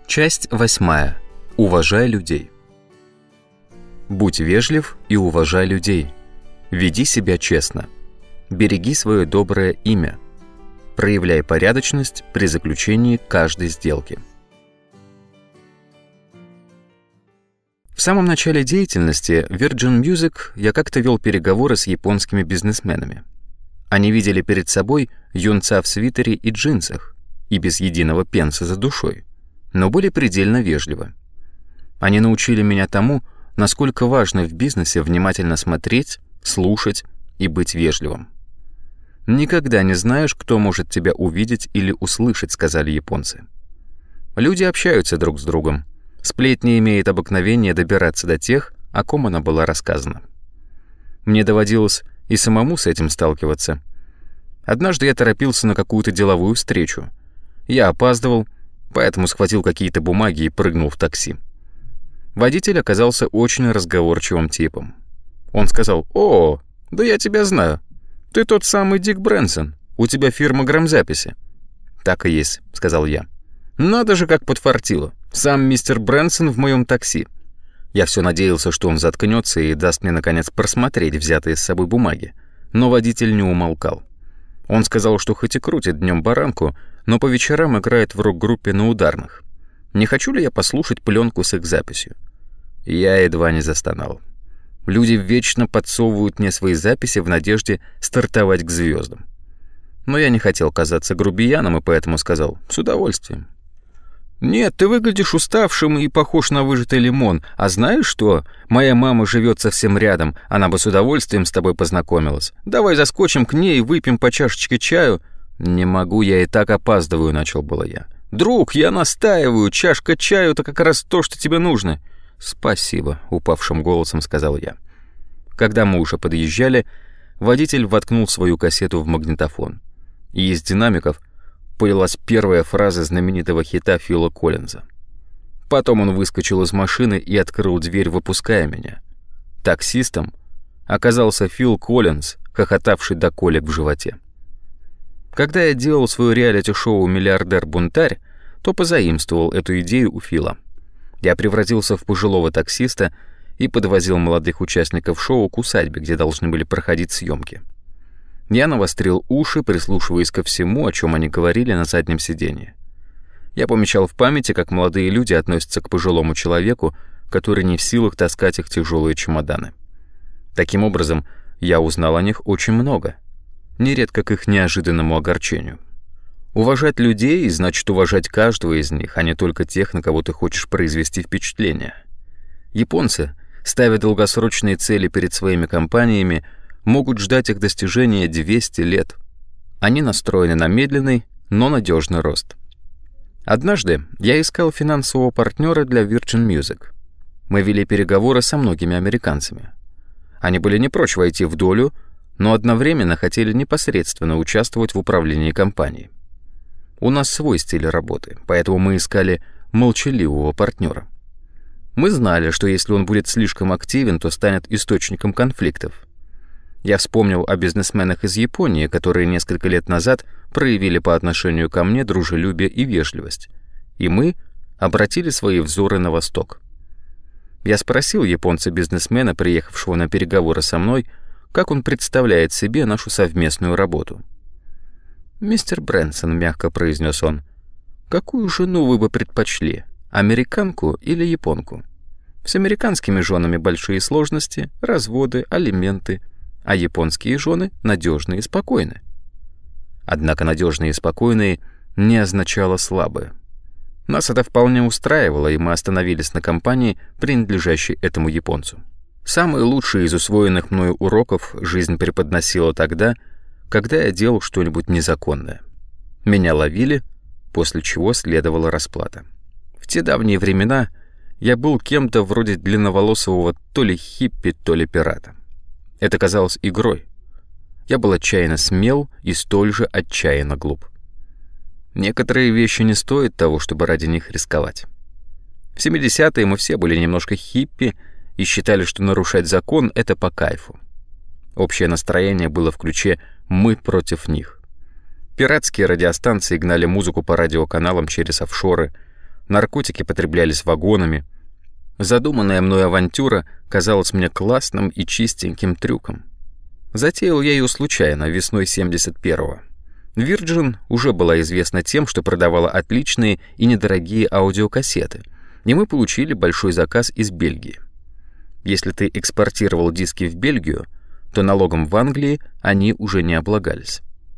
Часть 8. Уважай людей. Будь вежлив и уважай людей. Веди себя честно. Береги свое доброе имя. Проявляй порядочность при заключении каждой сделки. В самом начале деятельности Virgin Music я как-то вел переговоры с японскими бизнесменами. Они видели перед собой юнца в свитере и джинсах и без единого пенса за душой, но были предельно вежливы. Они научили меня тому, насколько важно в бизнесе внимательно смотреть, слушать и быть вежливым. «Никогда не знаешь, кто может тебя увидеть или услышать», — сказали японцы. Люди общаются друг с другом. Сплетня имеет обыкновение добираться до тех, о ком она была рассказана. Мне доводилось и самому с этим сталкиваться. Однажды я торопился на какую-то деловую встречу. Я опаздывал, поэтому схватил какие-то бумаги и прыгнул в такси. Водитель оказался очень разговорчивым типом. Он сказал: «О, да я тебя знаю. Ты тот самый Дик Брэнсон. У тебя фирма грамзаписи». «Так и есть», — сказал я. «Надо же, как подфартило. Сам мистер Брэнсон в моем такси». Я все надеялся, что он заткнется и даст мне, наконец, просмотреть взятые с собой бумаги. Но водитель не умолкал. Он сказал, что хоть и крутит днем баранку, но по вечерам играет в рок-группе на ударных. Не хочу ли я послушать пленку с их записью? Я едва не застонал. Люди вечно подсовывают мне свои записи в надежде стартовать к звездам. Но я не хотел казаться грубияном и поэтому сказал: «С удовольствием». «Нет, ты выглядишь уставшим и похож на выжатый лимон. А знаешь что? Моя мама живет совсем рядом. Она бы с удовольствием с тобой познакомилась. Давай заскочим к ней и выпьем по чашечке чаю». «Не могу, я и так опаздываю», — начал было я. «Друг, я настаиваю. Чашка чаю — это как раз то, что тебе нужно». «Спасибо», — упавшим голосом сказал я. Когда мы уже подъезжали, водитель воткнул свою кассету в магнитофон. И из динамиков полилась первая фраза знаменитого хита Фила Коллинза. Потом он выскочил из машины и открыл дверь, выпуская меня. Таксистом оказался Фил Коллинз, хохотавший до колик в животе. Когда я делал свое реалити-шоу «Миллиардер-бунтарь», то позаимствовал эту идею у Фила. Я превратился в пожилого таксиста и подвозил молодых участников шоу к усадьбе, где должны были проходить съемки. Я навострил уши, прислушиваясь ко всему, о чем они говорили на заднем сиденье. Я помечал в памяти, как молодые люди относятся к пожилому человеку, который не в силах таскать их тяжелые чемоданы. Таким образом, я узнал о них очень много, нередко к их неожиданному огорчению. Уважать людей значит уважать каждого из них, а не только тех, на кого ты хочешь произвести впечатление. Японцы, ставя долгосрочные цели перед своими компаниями, могут ждать их достижения 200 лет. Они настроены на медленный, но надежный рост. Однажды я искал финансового партнера для Virgin Music. Мы вели переговоры со многими американцами. Они были не прочь войти в долю, но одновременно хотели непосредственно участвовать в управлении компанией. У нас свой стиль работы, поэтому мы искали молчаливого партнера. Мы знали, что если он будет слишком активен, то станет источником конфликтов. Я вспомнил о бизнесменах из Японии, которые несколько лет назад проявили по отношению ко мне дружелюбие и вежливость, и мы обратили свои взоры на восток. Я спросил японца-бизнесмена, приехавшего на переговоры со мной, как он представляет себе нашу совместную работу. «Мистер Брэнсон», — мягко произнес он, — «какую жену вы бы предпочли, американку или японку? С американскими женами большие сложности, разводы, алименты, а японские жены надежные и спокойны». Однако надежные и спокойные не означало слабые. Нас это вполне устраивало, и мы остановились на компании, принадлежащей этому японцу. Самые лучшие из усвоенных мною уроков жизнь преподносила тогда, когда я делал что-нибудь незаконное. Меня ловили, после чего следовала расплата. В те давние времена я был кем-то вроде длинноволосого то ли хиппи, то ли пирата. Это казалось игрой. Я был отчаянно смел и столь же отчаянно глуп. Некоторые вещи не стоят того, чтобы ради них рисковать. В 70-е мы все были немножко хиппи и считали, что нарушать закон — это по кайфу. Общее настроение было в ключе «мы против них». Пиратские радиостанции гнали музыку по радиоканалам через офшоры, наркотики потреблялись вагонами. Задуманная мной авантюра казалась мне классным и чистеньким трюком. Затеял я ее случайно, весной 71-го. Virgin уже была известна тем, что продавала отличные и недорогие аудиокассеты, и мы получили большой заказ из Бельгии. Если ты экспортировал диски в Бельгию, то налогом в Англии они уже не облагались.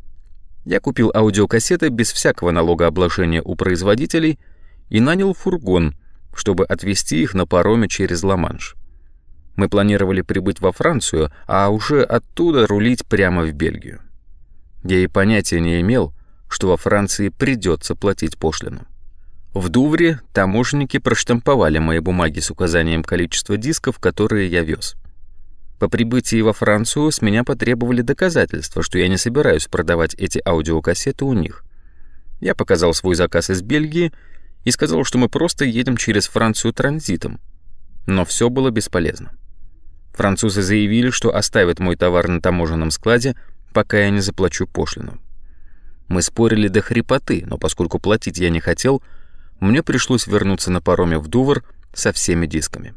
Я купил аудиокассеты без всякого налогообложения у производителей и нанял фургон, чтобы отвезти их на пароме через Ла-Манш. Мы планировали прибыть во Францию, а уже оттуда рулить прямо в Бельгию. Я и понятия не имел, что во Франции придется платить пошлину. В Дувре таможенники проштамповали мои бумаги с указанием количества дисков, которые я вез. По прибытии во Францию с меня потребовали доказательства, что я не собираюсь продавать эти аудиокассеты у них. Я показал свой заказ из Бельгии и сказал, что мы просто едем через Францию транзитом. Но все было бесполезно. Французы заявили, что оставят мой товар на таможенном складе, пока я не заплачу пошлину. Мы спорили до хрипоты, но поскольку платить я не хотел, мне пришлось вернуться на пароме в Дувр со всеми дисками.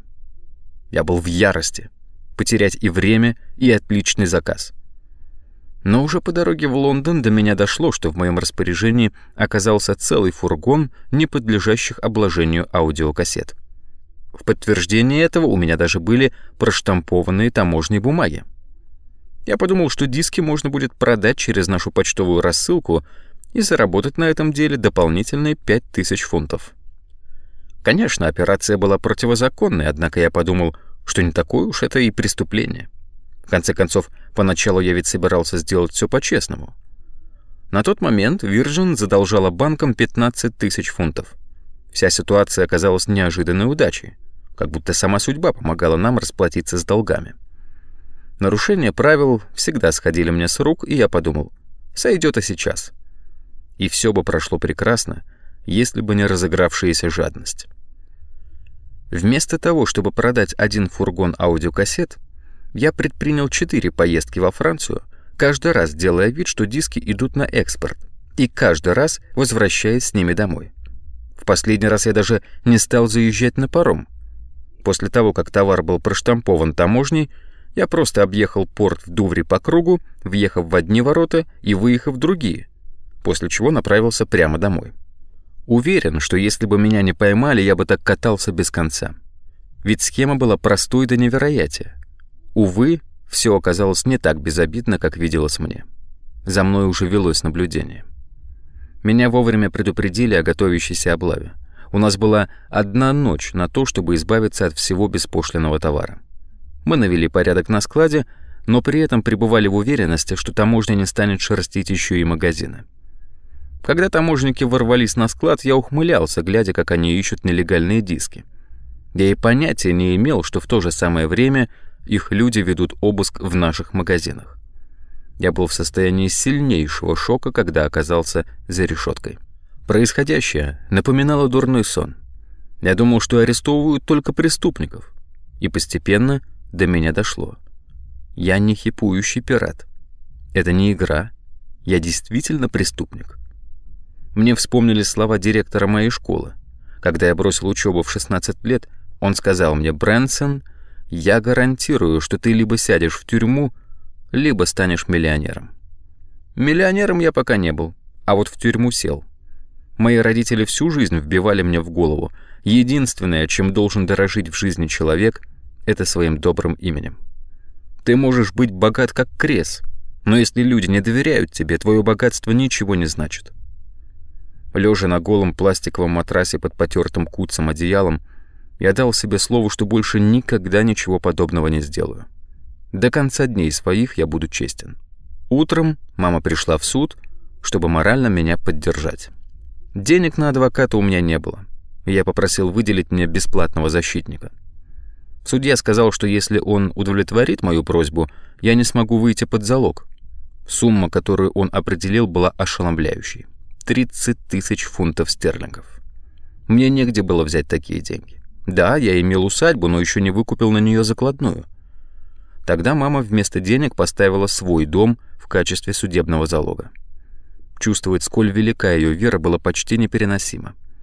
Я был в ярости. Потерять и время, и отличный заказ. Но уже по дороге в Лондон до меня дошло, что в моем распоряжении оказался целый фургон не подлежащих обложению аудиокассет. В подтверждение этого у меня даже были проштампованные таможенные бумаги. Я подумал, что диски можно будет продать через нашу почтовую рассылку и заработать на этом деле дополнительные 5000 фунтов. Конечно, операция была противозаконной, однако я подумал, что не такое уж это и преступление. В конце концов, поначалу я ведь собирался сделать все по-честному. На тот момент Virgin задолжала банкам 15 000 фунтов. Вся ситуация оказалась неожиданной удачей, как будто сама судьба помогала нам расплатиться с долгами. Нарушения правил всегда сходили мне с рук, и я подумал, сойдет и сейчас. И все бы прошло прекрасно, если бы не разыгравшаяся жадность. Вместо того, чтобы продать один фургон аудиокассет, я предпринял 4 поездки во Францию, каждый раз делая вид, что диски идут на экспорт, и каждый раз возвращаясь с ними домой. В последний раз я даже не стал заезжать на паром. После того, как товар был проштампован таможней, я просто объехал порт в Дувре по кругу, въехав в одни ворота и выехав в другие, после чего направился прямо домой. Уверен, что если бы меня не поймали, я бы так катался без конца. Ведь схема была простой до невероятия. Увы, все оказалось не так безобидно, как виделось мне. За мной уже велось наблюдение. Меня вовремя предупредили о готовящейся облаве. У нас была одна ночь на то, чтобы избавиться от всего беспошлинного товара. Мы навели порядок на складе, но при этом пребывали в уверенности, что таможня не станет шерстить еще и магазины. Когда таможенники ворвались на склад, я ухмылялся, глядя, как они ищут нелегальные диски. Я и понятия не имел, что в то же самое время их люди ведут обыск в наших магазинах. Я был в состоянии сильнейшего шока, когда оказался за решеткой. Происходящее напоминало дурной сон. Я думал, что арестовывают только преступников. И постепенно до меня дошло. Я не хипующий пират. Это не игра. Я действительно преступник. Мне вспомнились слова директора моей школы. Когда я бросил учебу в 16 лет, он сказал мне: «Брэнсон, я гарантирую, что ты либо сядешь в тюрьму, либо станешь миллионером». Миллионером я пока не был, а вот в тюрьму сел. Мои родители всю жизнь вбивали мне в голову: единственное, чем должен дорожить в жизни человек, это своим добрым именем. Ты можешь быть богат как крес, но если люди не доверяют тебе, твое богатство ничего не значит. Лежа на голом пластиковом матрасе под потертым куцым одеялом, я дал себе слово, что больше никогда ничего подобного не сделаю. До конца дней своих я буду честен. Утром мама пришла в суд, чтобы морально меня поддержать. Денег на адвоката у меня не было, и я попросил выделить мне бесплатного защитника. Судья сказал, что если он удовлетворит мою просьбу, я не смогу выйти под залог. Сумма, которую он определил, была ошеломляющей. 30 000 фунтов стерлингов. Мне негде было взять такие деньги. Да, я имел усадьбу, но еще не выкупил на нее закладную. Тогда мама вместо денег поставила свой дом в качестве судебного залога. Чувствовать, сколь велика ее вера, было почти непереносимо.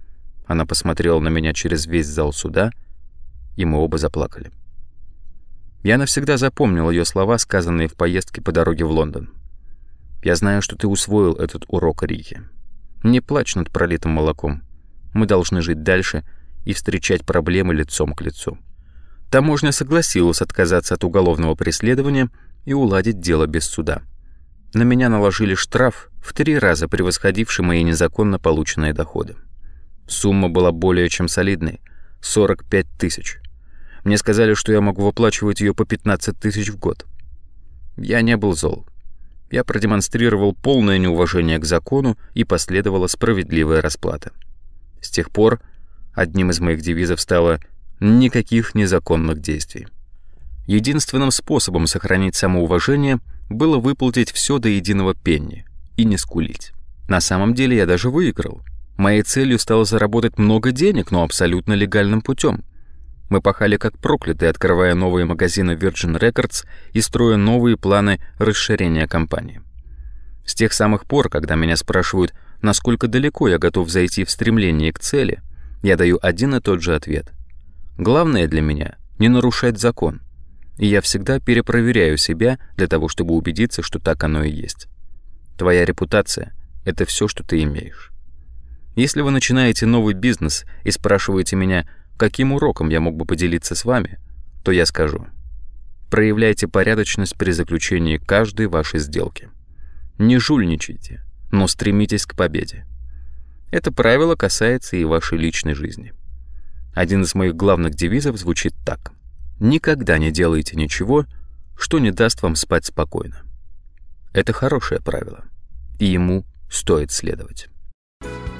Она посмотрела на меня через весь зал суда, и мы оба заплакали. Я навсегда запомнил ее слова, сказанные в поездке по дороге в Лондон. «Я знаю, что ты усвоил этот урок, Рики. Не плачь над пролитым молоком. Мы должны жить дальше и встречать проблемы лицом к лицу». Таможня согласилась отказаться от уголовного преследования и уладить дело без суда. На меня наложили штраф в 3 раза превосходивший мои незаконно полученные доходы. Сумма была более чем солидной — 45 тысяч. Мне сказали, что я могу выплачивать ее по 15 тысяч в год. Я не был зол. Я продемонстрировал полное неуважение к закону, и последовала справедливая расплата. С тех пор одним из моих девизов стало «никаких незаконных действий». Единственным способом сохранить самоуважение было выплатить все до единого пенни и не скулить. На самом деле я даже выиграл. Моей целью стало заработать много денег, но абсолютно легальным путем. Мы пахали как проклятые, открывая новые магазины Virgin Records и строя новые планы расширения компании. С тех самых пор, когда меня спрашивают, насколько далеко я готов зайти в стремлении к цели, я даю один и тот же ответ. Главное для меня — не нарушать закон. И я всегда перепроверяю себя для того, чтобы убедиться, что так оно и есть. Твоя репутация — это все, что ты имеешь. Если вы начинаете новый бизнес и спрашиваете меня, каким уроком я мог бы поделиться с вами, то я скажу: проявляйте порядочность при заключении каждой вашей сделки. Не жульничайте, но стремитесь к победе. Это правило касается и вашей личной жизни. Один из моих главных девизов звучит так: никогда не делайте ничего, что не даст вам спать спокойно. Это хорошее правило, и ему стоит следовать.